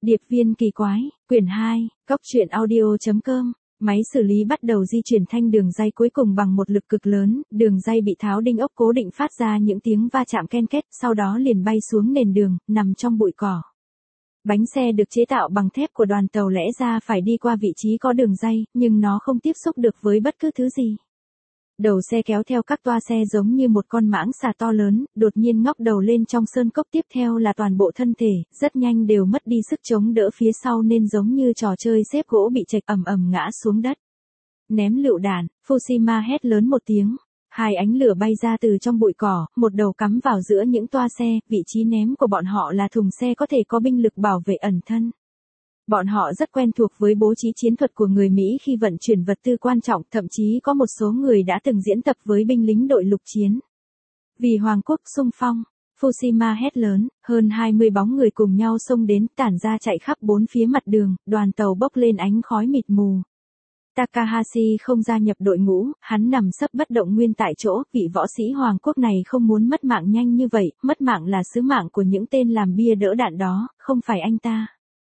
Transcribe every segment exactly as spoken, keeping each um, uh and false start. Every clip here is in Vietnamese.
Điệp viên kỳ quái, quyển hai, cóc truyện audio.com. Máy xử lý bắt đầu di chuyển thanh đường ray cuối cùng bằng một lực cực lớn, đường ray bị tháo đinh ốc cố định phát ra những tiếng va chạm ken két, sau đó liền bay xuống nền đường, nằm trong bụi cỏ. Bánh xe được chế tạo bằng thép của đoàn tàu lẽ ra phải đi qua vị trí có đường ray, nhưng nó không tiếp xúc được với bất cứ thứ gì. Đầu xe kéo theo các toa xe giống như một con mãng xà to lớn, đột nhiên ngóc đầu lên trong sơn cốc, tiếp theo là toàn bộ thân thể, rất nhanh đều mất đi sức chống đỡ phía sau nên giống như trò chơi xếp gỗ bị chệch ầm ầm ngã xuống đất. Ném lựu đạn, Fukushima hét lớn một tiếng. Hai ánh lửa bay ra từ trong bụi cỏ, một đầu cắm vào giữa những toa xe, vị trí ném của bọn họ là thùng xe có thể có binh lực bảo vệ ẩn thân. Bọn họ rất quen thuộc với bố trí chiến thuật của người Mỹ khi vận chuyển vật tư quan trọng, thậm chí có một số người đã từng diễn tập với binh lính đội lục chiến. Vì Hoàng quốc xung phong, Fukushima hét lớn, hơn hai mươi bóng người cùng nhau xông đến, tản ra chạy khắp bốn phía mặt đường, đoàn tàu bốc lên ánh khói mịt mù. Takahashi không gia nhập đội ngũ, hắn nằm sấp bất động nguyên tại chỗ, vị võ sĩ Hoàng quốc này không muốn mất mạng nhanh như vậy, mất mạng là sứ mạng của những tên làm bia đỡ đạn đó, không phải anh ta.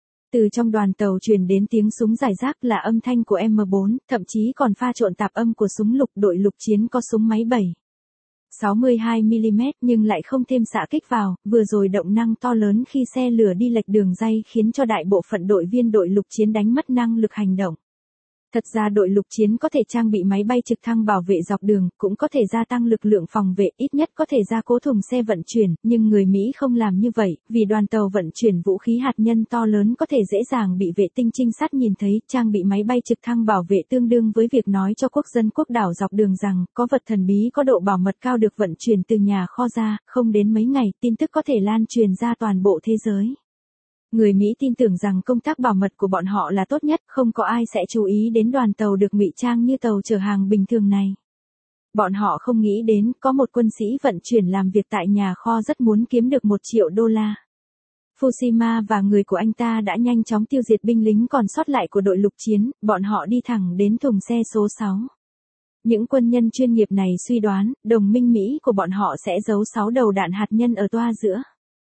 Từ trong đoàn tàu truyền đến tiếng súng rải rác là âm thanh của M bốn, thậm chí còn pha trộn tạp âm của súng lục. Đội lục chiến có súng máy bảy sáu mươi hai mi li mét nhưng lại không thêm xạ kích vào, vừa rồi động năng to lớn khi xe lửa đi lệch đường ray khiến cho đại bộ phận đội viên đội lục chiến đánh mất năng lực hành động. Thật ra đội lục chiến có thể trang bị máy bay trực thăng bảo vệ dọc đường, cũng có thể gia tăng lực lượng phòng vệ, ít nhất có thể gia cố thùng xe vận chuyển, nhưng người Mỹ không làm như vậy, vì đoàn tàu vận chuyển vũ khí hạt nhân to lớn có thể dễ dàng bị vệ tinh trinh sát nhìn thấy. Trang bị máy bay trực thăng bảo vệ tương đương với việc nói cho quốc dân quốc đảo dọc đường rằng, có vật thần bí có độ bảo mật cao được vận chuyển từ nhà kho ra, không đến mấy ngày, tin tức có thể lan truyền ra toàn bộ thế giới. Người Mỹ tin tưởng rằng công tác bảo mật của bọn họ là tốt nhất, không có ai sẽ chú ý đến đoàn tàu được ngụy trang như tàu chở hàng bình thường này. Bọn họ không nghĩ đến, có một quân sĩ vận chuyển làm việc tại nhà kho rất muốn kiếm được một triệu đô la. Fukushima và người của anh ta đã nhanh chóng tiêu diệt binh lính còn sót lại của đội lục chiến, bọn họ đi thẳng đến thùng xe số sáu. Những quân nhân chuyên nghiệp này suy đoán, đồng minh Mỹ của bọn họ sẽ giấu sáu đầu đạn hạt nhân ở toa giữa.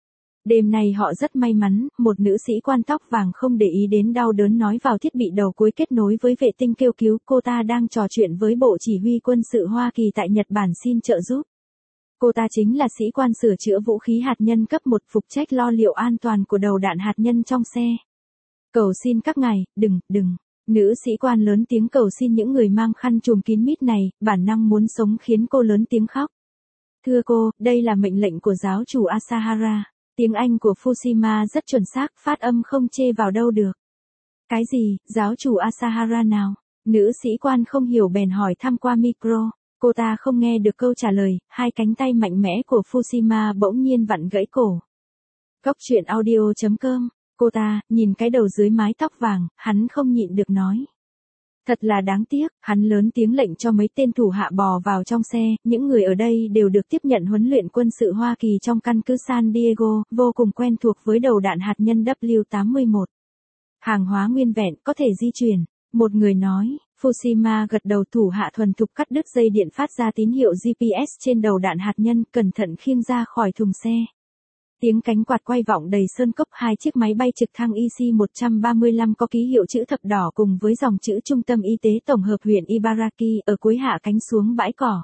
Đêm nay họ rất may mắn, một nữ sĩ quan tóc vàng không để ý đến đau đớn nói vào thiết bị đầu cuối kết nối với vệ tinh kêu cứu, cô ta đang trò chuyện với Bộ Chỉ huy quân sự Hoa Kỳ tại Nhật Bản xin trợ giúp. Cô ta chính là sĩ quan sửa chữa vũ khí hạt nhân cấp một, phụ trách lo liệu an toàn của đầu đạn hạt nhân trong xe. Cầu xin các ngài, đừng, đừng. Nữ sĩ quan lớn tiếng cầu xin những người mang khăn trùm kín mít này, bản năng muốn sống khiến cô lớn tiếng khóc. Thưa cô, đây là mệnh lệnh của giáo chủ Asahara. Tiếng Anh của Fukushima rất chuẩn xác, phát âm không chê vào đâu được. Cái gì, giáo chủ Asahara nào? Nữ sĩ quan không hiểu bèn hỏi thăm qua micro. Cô ta không nghe được câu trả lời, hai cánh tay mạnh mẽ của Fukushima bỗng nhiên vặn gãy cổ. Cóc truyện audio.com. Cô ta, nhìn cái đầu dưới mái tóc vàng, hắn không nhịn được nói. Thật là đáng tiếc, hắn lớn tiếng lệnh cho mấy tên thủ hạ bò vào trong xe, những người ở đây đều được tiếp nhận huấn luyện quân sự Hoa Kỳ trong căn cứ San Diego, vô cùng quen thuộc với đầu đạn hạt nhân W tám mươi mốt. Hàng hóa nguyên vẹn, có thể di chuyển. Một người nói, Fukushima gật đầu. Thủ hạ thuần thục cắt đứt dây điện phát ra tín hiệu G P S trên đầu đạn hạt nhân, cẩn thận khiêng ra khỏi thùng xe. Tiếng cánh quạt quay vọng đầy sơn cốc, hai chiếc máy bay trực thăng I C một ba lăm có ký hiệu chữ thập đỏ cùng với dòng chữ Trung tâm Y tế Tổng hợp huyện Ibaraki ở cuối hạ cánh xuống bãi cỏ.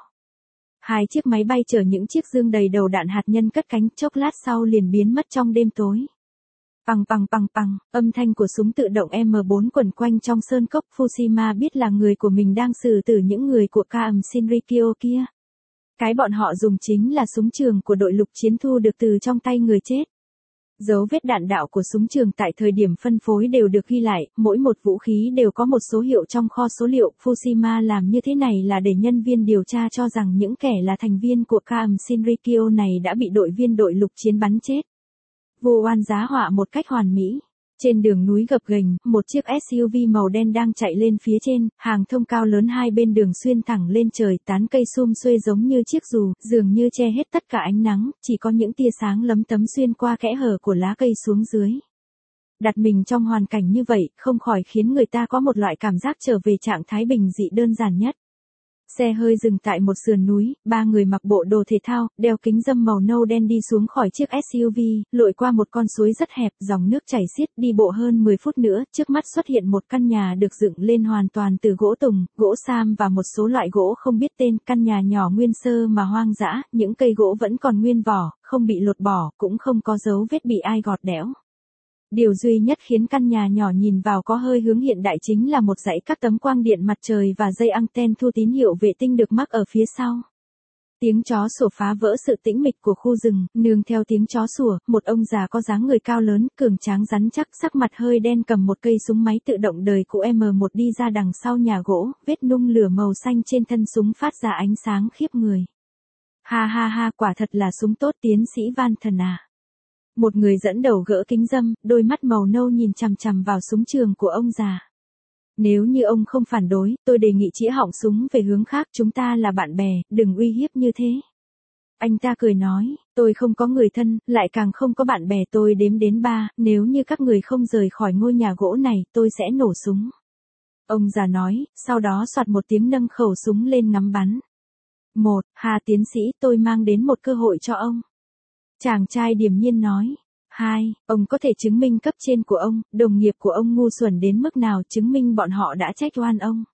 Hai chiếc máy bay chở những chiếc dương đầy đầu đạn hạt nhân cất cánh, chốc lát sau liền biến mất trong đêm tối. Pằng pằng pằng pằng, âm thanh của súng tự động M bốn quẩn quanh trong sơn cốc. Fukushima biết là người của mình đang xử tử những người của Kaum Shinrikyo kia. Cái bọn họ dùng chính là súng trường của đội lục chiến thu được từ trong tay người chết. Dấu vết đạn đạo của súng trường tại thời điểm phân phối đều được ghi lại, mỗi một vũ khí đều có một số hiệu trong kho số liệu. Fukushima làm như thế này là để nhân viên điều tra cho rằng những kẻ là thành viên của Kaum Shinrikyo này đã bị đội viên đội lục chiến bắn chết. Vô oan giá họa một cách hoàn mỹ. Trên đường núi gập ghềnh, một chiếc S U V màu đen đang chạy lên phía trên, hàng thông cao lớn hai bên đường xuyên thẳng lên trời, tán cây sum xuê giống như chiếc dù, dường như che hết tất cả ánh nắng, chỉ có những tia sáng lấm tấm xuyên qua kẽ hở của lá cây xuống dưới. Đặt mình trong hoàn cảnh như vậy, không khỏi khiến người ta có một loại cảm giác trở về trạng thái bình dị đơn giản nhất. Xe hơi dừng tại một sườn núi, ba người mặc bộ đồ thể thao, đeo kính râm màu nâu đen đi xuống khỏi chiếc ét u vê, lội qua một con suối rất hẹp, dòng nước chảy xiết, đi bộ hơn mười phút nữa, trước mắt xuất hiện một căn nhà được dựng lên hoàn toàn từ gỗ tùng, gỗ sam và một số loại gỗ không biết tên, căn nhà nhỏ nguyên sơ mà hoang dã, những cây gỗ vẫn còn nguyên vỏ, không bị lột bỏ, cũng không có dấu vết bị ai gọt đẽo. Điều duy nhất khiến căn nhà nhỏ nhìn vào có hơi hướng hiện đại chính là một dãy các tấm quang điện mặt trời và dây anten thu tín hiệu vệ tinh được mắc ở phía sau. Tiếng chó sủa phá vỡ sự tĩnh mịch của khu rừng, nương theo tiếng chó sủa, một ông già có dáng người cao lớn, cường tráng rắn chắc, sắc mặt hơi đen cầm một cây súng máy tự động đời cũ em một đi ra đằng sau nhà gỗ, vết nung lửa màu xanh trên thân súng phát ra ánh sáng khiếp người. Ha ha ha, quả thật là súng tốt tiến sĩ Van Thần à. Một người dẫn đầu gỡ kính râm, đôi mắt màu nâu nhìn chằm chằm vào súng trường của ông già. Nếu như ông không phản đối, tôi đề nghị chĩa họng súng về hướng khác, chúng ta là bạn bè, đừng uy hiếp như thế. Anh ta cười nói, tôi không có người thân, lại càng không có bạn bè, tôi đếm đến ba, nếu như các người không rời khỏi ngôi nhà gỗ này, tôi sẽ nổ súng. Ông già nói, sau đó soạt một tiếng nâng khẩu súng lên ngắm bắn. Một, Hà tiến sĩ, tôi mang đến một cơ hội cho ông. Chàng trai điềm nhiên nói. Hai, ông có thể chứng minh cấp trên của ông, đồng nghiệp của ông ngu xuẩn đến mức nào, chứng minh bọn họ đã trách oan ông.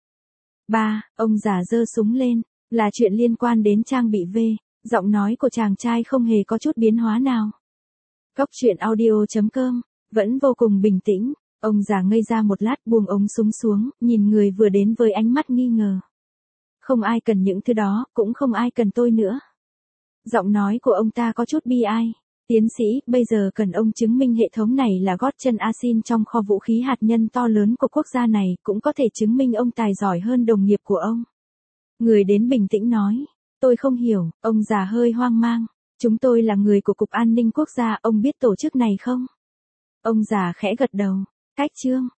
Ba, ông già giơ súng lên, là chuyện liên quan đến trang bị V, giọng nói của chàng trai không hề có chút biến hóa nào. Cóc truyện audio chấm com, vẫn vô cùng bình tĩnh, ông già ngây ra một lát buông ống súng xuống, nhìn người vừa đến với ánh mắt nghi ngờ. Không ai cần những thứ đó, cũng không ai cần tôi nữa. Giọng nói của ông ta có chút bi ai. Tiến sĩ, bây giờ cần ông chứng minh hệ thống này là gót chân Asin trong kho vũ khí hạt nhân to lớn của quốc gia này, cũng có thể chứng minh ông tài giỏi hơn đồng nghiệp của ông. Người đến bình tĩnh nói, tôi không hiểu, ông già hơi hoang mang. Chúng tôi là người của Cục An ninh Quốc gia, ông biết tổ chức này không? Ông già khẽ gật đầu, cách chương.